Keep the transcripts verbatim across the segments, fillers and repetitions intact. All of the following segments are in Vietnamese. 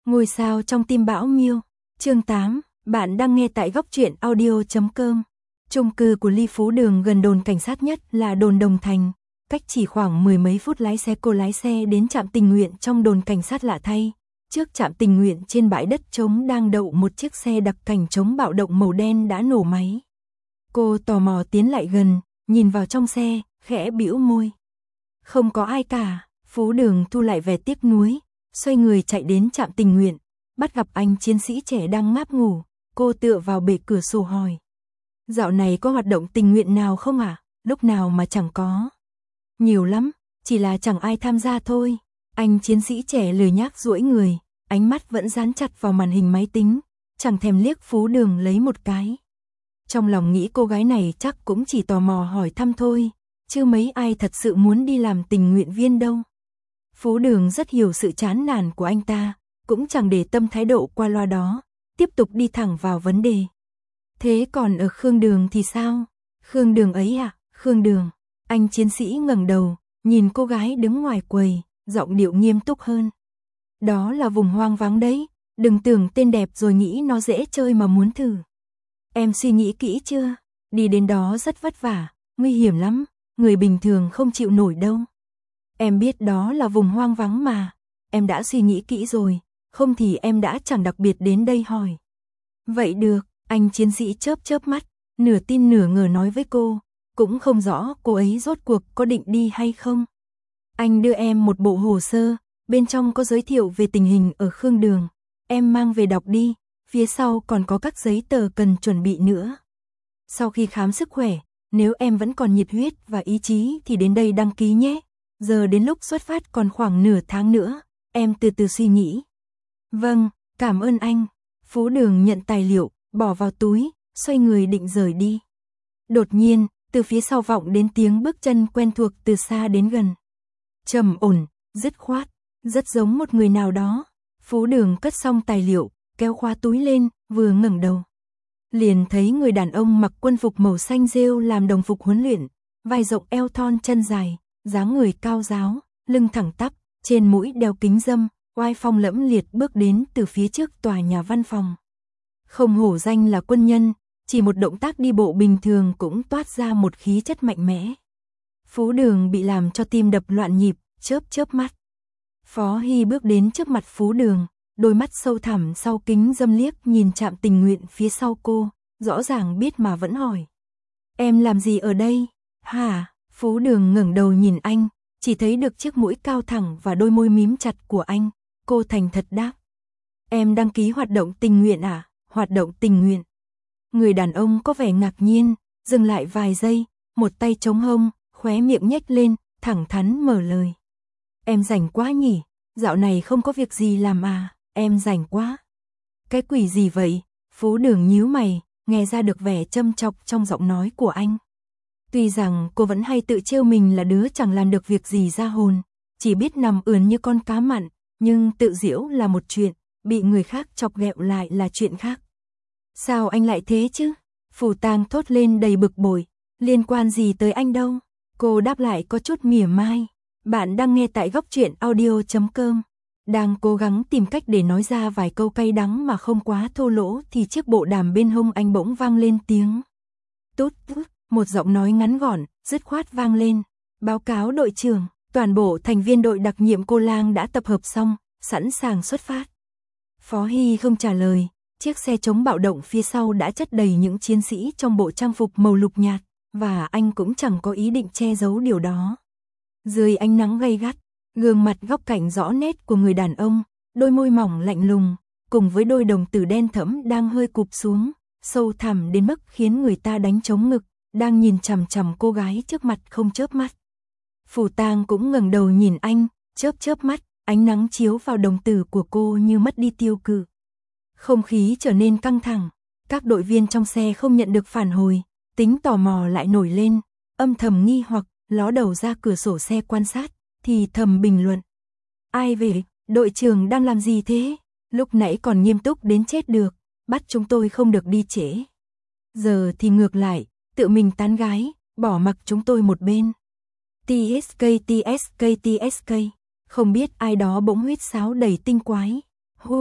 Ngôi sao trong tim bão Miêu. Chương tám, bạn đang nghe tại góc truyện audio chấm com. Chung cư của Ly Phú Đường gần đồn cảnh sát nhất là đồn Đồng Thành, cách chỉ khoảng mười mấy phút lái xe cô lái xe đến trạm tình nguyện trong đồn cảnh sát. Lạ thay, trước trạm tình nguyện trên bãi đất trống đang đậu một chiếc xe đặc cảnh chống bạo động màu đen đã nổ máy. Cô tò mò tiến lại gần, nhìn vào trong xe, khẽ bĩu môi. Không có ai cả. Phú Đường thu lại vẻ tiếc nuối, xoay người chạy đến trạm tình nguyện, bắt gặp anh chiến sĩ trẻ đang ngáp ngủ. Cô tựa vào bệ cửa sổ hỏi: dạo này có hoạt động tình nguyện nào không ạ? À? Lúc nào mà chẳng có. Nhiều lắm, chỉ là chẳng ai tham gia thôi. Anh chiến sĩ trẻ lười nhác duỗi người, ánh mắt vẫn dán chặt vào màn hình máy tính, chẳng thèm liếc Phú Đường lấy một cái. Trong lòng nghĩ cô gái này chắc cũng chỉ tò mò hỏi thăm thôi, chứ mấy ai thật sự muốn đi làm tình nguyện viên đâu. Phú Đường rất hiểu sự chán nản của anh ta, cũng chẳng để tâm thái độ qua loa đó, tiếp tục đi thẳng vào vấn đề. Thế còn ở Khương Đường thì sao? Khương Đường ấy à? Khương Đường. Anh chiến sĩ ngẩng đầu, nhìn cô gái đứng ngoài quầy, giọng điệu nghiêm túc hơn. Đó là vùng hoang vắng đấy, đừng tưởng tên đẹp rồi nghĩ nó dễ chơi mà muốn thử. Em suy nghĩ kỹ chưa? Đi đến đó rất vất vả, nguy hiểm lắm, người bình thường không chịu nổi đâu. Em biết đó là vùng hoang vắng mà, em đã suy nghĩ kỹ rồi, không thì em đã chẳng đặc biệt đến đây hỏi. Vậy được, anh chiến sĩ chớp chớp mắt, nửa tin nửa ngờ nói với cô, cũng không rõ cô ấy rốt cuộc có định đi hay không. Anh đưa em một bộ hồ sơ, bên trong có giới thiệu về tình hình ở Khương Đường, em mang về đọc đi, phía sau còn có các giấy tờ cần chuẩn bị nữa. Sau khi khám sức khỏe, nếu em vẫn còn nhiệt huyết và ý chí thì đến đây đăng ký nhé. Giờ đến lúc xuất phát còn khoảng nửa tháng nữa, em từ từ suy nghĩ. Vâng, cảm ơn anh. Phú Đường nhận tài liệu, bỏ vào túi, xoay người định rời đi. Đột nhiên, từ phía sau vọng đến tiếng bước chân quen thuộc từ xa đến gần. Trầm ổn, dứt khoát, rất giống một người nào đó. Phú Đường cất xong tài liệu, kéo khóa túi lên, vừa ngẩng đầu. Liền thấy người đàn ông mặc quân phục màu xanh rêu làm đồng phục huấn luyện, vai rộng eo thon chân dài, dáng người cao ráo, lưng thẳng tắp, trên mũi đeo kính râm, oai phong lẫm liệt bước đến từ phía trước tòa nhà văn phòng. Không hổ danh là quân nhân, chỉ một động tác đi bộ bình thường cũng toát ra một khí chất mạnh mẽ. Phú Đường bị làm cho tim đập loạn nhịp, chớp chớp mắt. Phó Hy bước đến trước mặt Phú Đường, đôi mắt sâu thẳm sau kính râm liếc nhìn trạm tình nguyện phía sau cô, rõ ràng biết mà vẫn hỏi. Em làm gì ở đây? Hả? Phú Đường ngẩng đầu nhìn anh, chỉ thấy được chiếc mũi cao thẳng và đôi môi mím chặt của anh, cô thành thật đáp. Em đăng ký hoạt động tình nguyện à? Hoạt động tình nguyện. Người đàn ông có vẻ ngạc nhiên, dừng lại vài giây, một tay chống hông, khóe miệng nhếch lên, thẳng thắn mở lời. Em rảnh quá nhỉ, dạo này không có việc gì làm à, em rảnh quá. Cái quỷ gì vậy? Phú Đường nhíu mày, nghe ra được vẻ châm chọc trong giọng nói của anh. Tuy rằng cô vẫn hay tự trêu mình là đứa chẳng làm được việc gì ra hồn, chỉ biết nằm ườn như con cá mặn, nhưng tự giễu là một chuyện, bị người khác chọc ghẹo lại là chuyện khác. Sao anh lại thế chứ? Phù Tang thốt lên đầy bực bội, liên quan gì tới anh đâu? Cô đáp lại có chút mỉa mai. Bạn đang nghe tại góc truyện audio chấm com. Đang cố gắng tìm cách để nói ra vài câu cay đắng mà không quá thô lỗ thì chiếc bộ đàm bên hông anh bỗng vang lên tiếng. Tút tút, một giọng nói ngắn gọn, dứt khoát vang lên. Báo cáo đội trưởng, toàn bộ thành viên đội đặc nhiệm Cô Lang đã tập hợp xong, sẵn sàng xuất phát. Phó Hy không trả lời, chiếc xe chống bạo động phía sau đã chất đầy những chiến sĩ trong bộ trang phục màu lục nhạt, và anh cũng chẳng có ý định che giấu điều đó. Dưới ánh nắng gay gắt, gương mặt góc cạnh rõ nét của người đàn ông, đôi môi mỏng lạnh lùng, cùng với đôi đồng tử đen thẫm đang hơi cụp xuống, sâu thẳm đến mức khiến người ta đánh trống ngực, đang nhìn chằm chằm cô gái trước mặt không chớp mắt. Phù Tang cũng ngẩng đầu nhìn anh, chớp chớp mắt, ánh nắng chiếu vào đồng tử của cô như mất đi tiêu cự. Không khí trở nên căng thẳng, các đội viên trong xe không nhận được phản hồi, tính tò mò lại nổi lên, âm thầm nghi hoặc, ló đầu ra cửa sổ xe quan sát, thì thầm bình luận. Ai về, đội trưởng đang làm gì thế? Lúc nãy còn nghiêm túc đến chết được, bắt chúng tôi không được đi trễ. Giờ thì ngược lại, tự mình tán gái, bỏ mặc chúng tôi một bên. tê ét ca tê ét ca tê ét ca, không biết ai đó bỗng huýt sáo đầy tinh quái. Hu,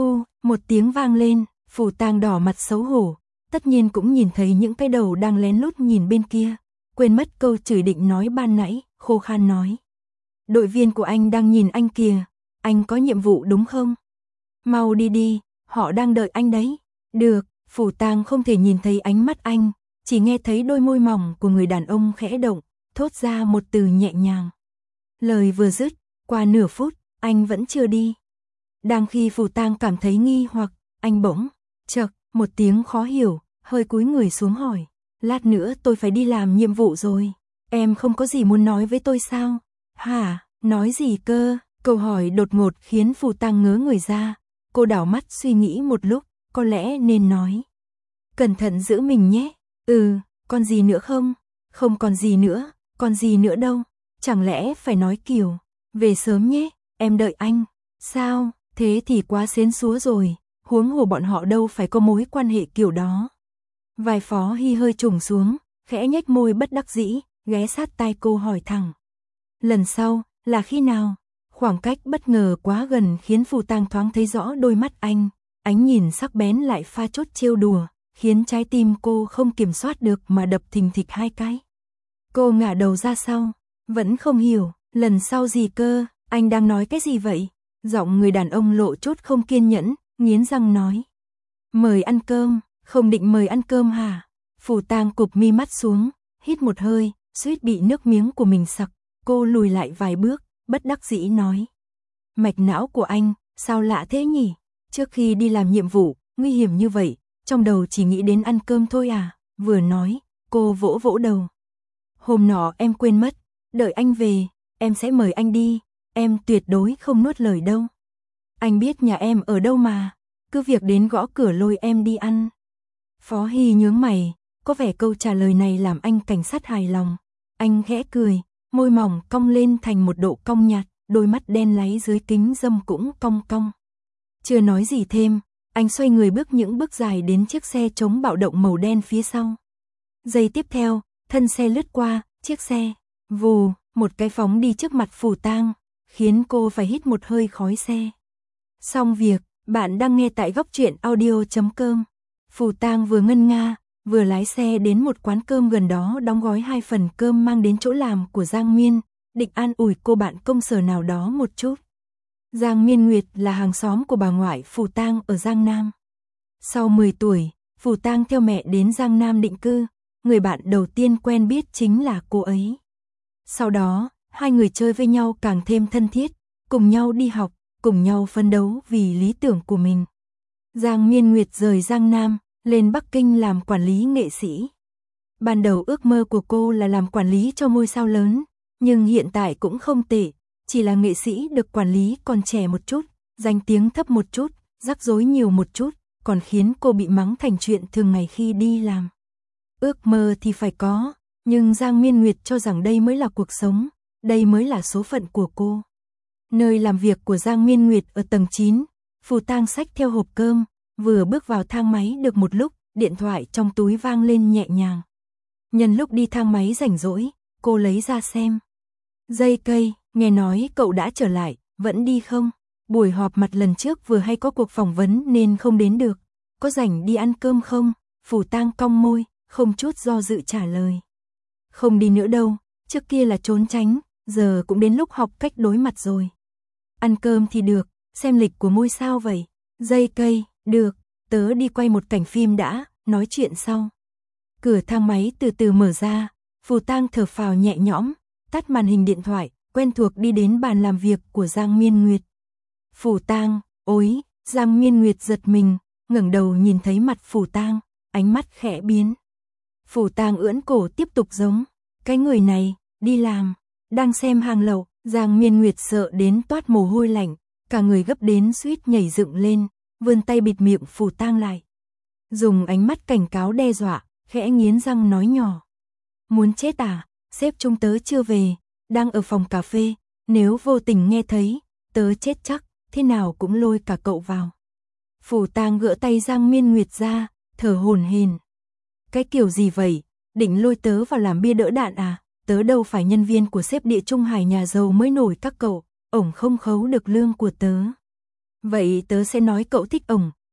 Một tiếng vang lên, Phù Tang đỏ mặt xấu hổ, tất nhiên cũng nhìn thấy những cái đầu đang lén lút nhìn bên kia, quên mất câu chửi định nói ban nãy, khô khan nói. Đội viên của anh đang nhìn anh kìa, anh có nhiệm vụ đúng không? Mau đi đi, họ đang đợi anh đấy. Được, Phù Tang không thể nhìn thấy ánh mắt anh, chỉ nghe thấy đôi môi mỏng của người đàn ông khẽ động, thốt ra một từ nhẹ nhàng. Lời vừa dứt, qua nửa phút, anh vẫn chưa đi. Đang khi Phù Tang cảm thấy nghi hoặc, anh bỗng, chậc, một tiếng khó hiểu, hơi cúi người xuống hỏi. Lát nữa tôi phải đi làm nhiệm vụ rồi, em không có gì muốn nói với tôi sao? Hả, nói gì cơ? Câu hỏi đột ngột khiến Phù Tang ngớ người ra, cô đảo mắt suy nghĩ một lúc, có lẽ nên nói. Cẩn thận giữ mình nhé. Ừ, còn gì nữa không? Không còn gì nữa, còn gì nữa đâu. Chẳng lẽ phải nói kiểu, về sớm nhé, em đợi anh. Sao, thế thì quá xến xúa rồi, huống hồ bọn họ đâu phải có mối quan hệ kiểu đó. Vai Phó Hy hơi trùng xuống, khẽ nhếch môi bất đắc dĩ, ghé sát tai cô hỏi thẳng. Lần sau, là khi nào? Khoảng cách bất ngờ quá gần khiến Phù Tang thoáng thấy rõ đôi mắt anh, ánh nhìn sắc bén lại pha chốt trêu đùa, khiến trái tim cô không kiểm soát được mà đập thình thịch hai cái. Cô ngả đầu ra sau, vẫn không hiểu, lần sau gì cơ, anh đang nói cái gì vậy? Giọng người đàn ông lộ chút không kiên nhẫn, nghiến răng nói. Mời ăn cơm, không định mời ăn cơm hả? Phù Tang cụp mi mắt xuống, hít một hơi, suýt bị nước miếng của mình sặc, cô lùi lại vài bước, bất đắc dĩ nói. Mạch não của anh, sao lạ thế nhỉ? Trước khi đi làm nhiệm vụ, nguy hiểm như vậy, trong đầu chỉ nghĩ đến ăn cơm thôi à? Vừa nói, cô vỗ vỗ đầu. Hôm nọ em quên mất, đợi anh về, em sẽ mời anh đi, em tuyệt đối không nuốt lời đâu. Anh biết nhà em ở đâu mà, cứ việc đến gõ cửa lôi em đi ăn. Phó Hy nhướng mày, có vẻ câu trả lời này làm anh cảnh sát hài lòng. Anh khẽ cười, môi mỏng cong lên thành một độ cong nhạt, đôi mắt đen láy dưới kính râm cũng cong cong. Chưa nói gì thêm, anh xoay người bước những bước dài đến chiếc xe chống bạo động màu đen phía sau. Giây tiếp theo, thân xe lướt qua, chiếc xe, vù, một cái phóng đi trước mặt Phù Tang, khiến cô phải hít một hơi khói xe. Xong việc, bạn đang nghe tại góc truyện audio chấm com. Phù Tang vừa ngân nga, vừa lái xe đến một quán cơm gần đó đóng gói hai phần cơm mang đến chỗ làm của Giang Miên, định an ủi cô bạn công sở nào đó một chút. Giang Miên Nguyệt là hàng xóm của bà ngoại Phù Tang ở Giang Nam. Sau mười tuổi, Phù Tang theo mẹ đến Giang Nam định cư, người bạn đầu tiên quen biết chính là cô ấy. Sau đó, hai người chơi với nhau càng thêm thân thiết, cùng nhau đi học, cùng nhau phấn đấu vì lý tưởng của mình. Giang Miên Nguyệt rời Giang Nam, lên Bắc Kinh làm quản lý nghệ sĩ. Ban đầu ước mơ của cô là làm quản lý cho ngôi sao lớn, nhưng hiện tại cũng không tệ, chỉ là nghệ sĩ được quản lý còn trẻ một chút, danh tiếng thấp một chút, rắc rối nhiều một chút, còn khiến cô bị mắng thành chuyện thường ngày khi đi làm. Ước mơ thì phải có, nhưng Giang Miên Nguyệt cho rằng đây mới là cuộc sống, đây mới là số phận của cô. Nơi làm việc của Giang Miên Nguyệt ở tầng chín, Phù Tang xách theo hộp cơm, vừa bước vào thang máy được một lúc, điện thoại trong túi vang lên nhẹ nhàng. Nhân lúc đi thang máy rảnh rỗi, cô lấy ra xem. Dây cây, nghe nói cậu đã trở lại, vẫn đi không? Buổi họp mặt lần trước vừa hay có cuộc phỏng vấn nên không đến được. Có rảnh đi ăn cơm không? Phù Tang cong môi, không chút do dự trả lời. Không đi nữa đâu, trước kia là trốn tránh, giờ cũng đến lúc học cách đối mặt rồi. Ăn cơm thì được, xem lịch của ngôi sao vậy. Dây cây, được, tớ đi quay một cảnh phim đã, nói chuyện sau. Cửa thang máy từ từ mở ra, Phù Tang thở phào nhẹ nhõm, tắt màn hình điện thoại, quen thuộc đi đến bàn làm việc của Giang Miên Nguyệt. Phù Tang, ôi, Giang Miên Nguyệt giật mình, ngẩng đầu nhìn thấy mặt Phù Tang, ánh mắt khẽ biến. Phù Tang ưỡn cổ tiếp tục giống, cái người này, đi làm, đang xem hàng lậu. Giang Miên Nguyệt sợ đến toát mồ hôi lạnh, cả người gấp đến suýt nhảy dựng lên, vươn tay bịt miệng Phù Tang lại. Dùng ánh mắt cảnh cáo đe dọa, khẽ nghiến răng nói nhỏ. Muốn chết à, sếp chúng tớ chưa về, đang ở phòng cà phê, nếu vô tình nghe thấy, tớ chết chắc, thế nào cũng lôi cả cậu vào. Phù Tang gỡ tay Giang Miên Nguyệt ra, thở hổn hển. Cái kiểu gì vậy, định lôi tớ vào làm bia đỡ đạn à? Tớ đâu phải nhân viên của sếp Địa Trung Hải nhà giàu mới nổi các cậu, ổng không khấu được lương của tớ. Vậy tớ sẽ nói cậu thích ổng,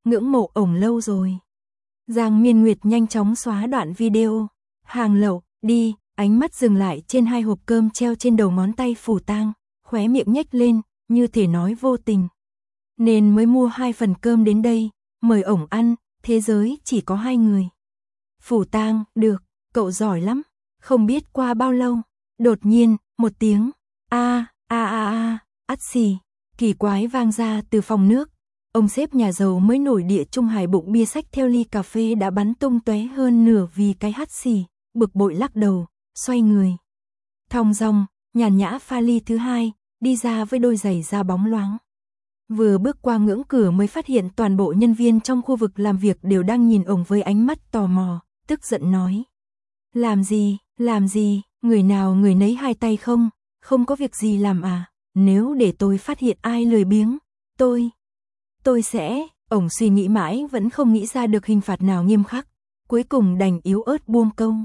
ngưỡng mộ ổng lâu rồi. Giang Miên Nguyệt nhanh chóng xóa đoạn video. Hàng lậu, đi, ánh mắt dừng lại trên hai hộp cơm treo trên đầu ngón tay Phủ Tang, khóe miệng nhếch lên, như thể nói vô tình. Nên mới mua hai phần cơm đến đây, mời ổng ăn, thế giới chỉ có hai người. Phủ Tang, được, cậu giỏi lắm. Không biết qua bao lâu, đột nhiên, một tiếng, a a a a, ắt xì, kỳ quái vang ra từ phòng nước. Ông sếp nhà giàu mới nổi địa Trung Hải bụng bia xách theo ly cà phê đã bắn tung tóe hơn nửa vì cái hắt xì, bực bội lắc đầu, xoay người. Thong dong, nhàn nhã pha ly thứ hai, đi ra với đôi giày da bóng loáng. Vừa bước qua ngưỡng cửa mới phát hiện toàn bộ nhân viên trong khu vực làm việc đều đang nhìn ổng với ánh mắt tò mò, tức giận nói. Làm gì, làm gì, người nào người nấy hai tay không, không có việc gì làm à, nếu để tôi phát hiện ai lười biếng, tôi, tôi sẽ, ổng suy nghĩ mãi vẫn không nghĩ ra được hình phạt nào nghiêm khắc, cuối cùng đành yếu ớt buông câu.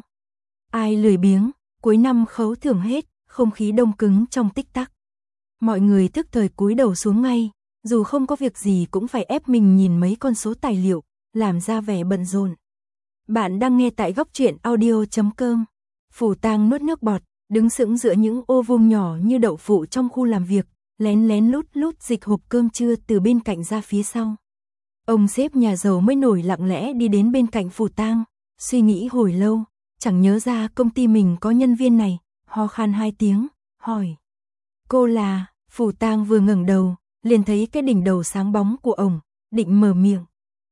Ai lười biếng, cuối năm khấu thưởng hết, không khí đông cứng trong tích tắc. Mọi người tức thời cúi đầu xuống ngay, dù không có việc gì cũng phải ép mình nhìn mấy con số tài liệu, làm ra vẻ bận rộn. Bạn đang nghe tại góc truyện audio chấm com. Phủ Tang nuốt nước bọt, đứng sững giữa những ô vuông nhỏ như đậu phụ trong khu làm việc, lén lén lút lút dịch hộp cơm trưa từ bên cạnh ra phía sau. Ông sếp nhà giàu mới nổi lặng lẽ đi đến bên cạnh Phủ Tang, suy nghĩ hồi lâu, chẳng nhớ ra công ty mình có nhân viên này, ho khan hai tiếng, hỏi. Cô là, Phủ Tang vừa ngẩng đầu, liền thấy cái đỉnh đầu sáng bóng của ổng, định mở miệng.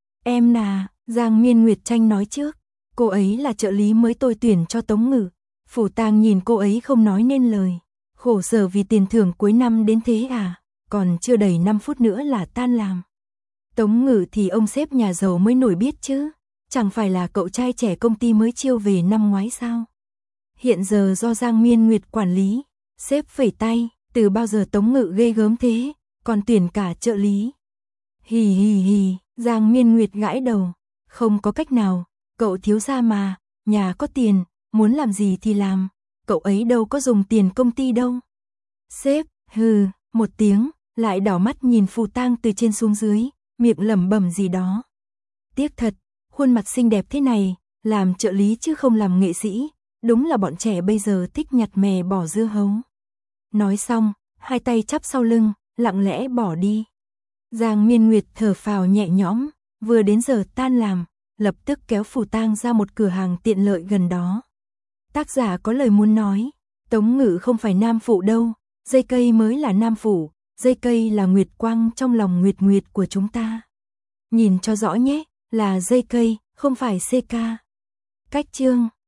Em là, Giang Miên Nguyệt tranh nói trước, cô ấy là trợ lý mới tôi tuyển cho Tống Ngự. Phủ Tang nhìn cô ấy không nói nên lời, khổ sở vì tiền thưởng cuối năm đến thế à, còn chưa đầy năm phút nữa là tan làm. Tống Ngự thì ông sếp nhà giàu mới nổi biết chứ, chẳng phải là cậu trai trẻ công ty mới chiêu về năm ngoái sao. Hiện giờ do Giang Miên Nguyệt quản lý, sếp phẩy tay, từ bao giờ Tống Ngự ghê gớm thế, còn tuyển cả trợ lý. Hì hì hì, Giang Miên Nguyệt gãi đầu, không có cách nào, cậu thiếu gia mà, nhà có tiền, muốn làm gì thì làm, cậu ấy đâu có dùng tiền công ty đâu. Sếp, hừ, một tiếng, lại đảo mắt nhìn Phủ Tang từ trên xuống dưới, miệng lẩm bẩm gì đó. Tiếc thật, khuôn mặt xinh đẹp thế này, làm trợ lý chứ không làm nghệ sĩ, đúng là bọn trẻ bây giờ thích nhặt mè bỏ dưa hấu. Nói xong, hai tay chắp sau lưng, lặng lẽ bỏ đi. Giang Miên Nguyệt thở phào nhẹ nhõm, vừa đến giờ tan làm, lập tức kéo Phủ Tang ra một cửa hàng tiện lợi gần đó. Tác giả có lời muốn nói, Tống Ngự không phải nam phụ đâu, dây cây mới là nam phụ, dây cây là nguyệt quang trong lòng nguyệt nguyệt của chúng ta. Nhìn cho rõ nhé, là dây cây, không phải xê ca. Cách chương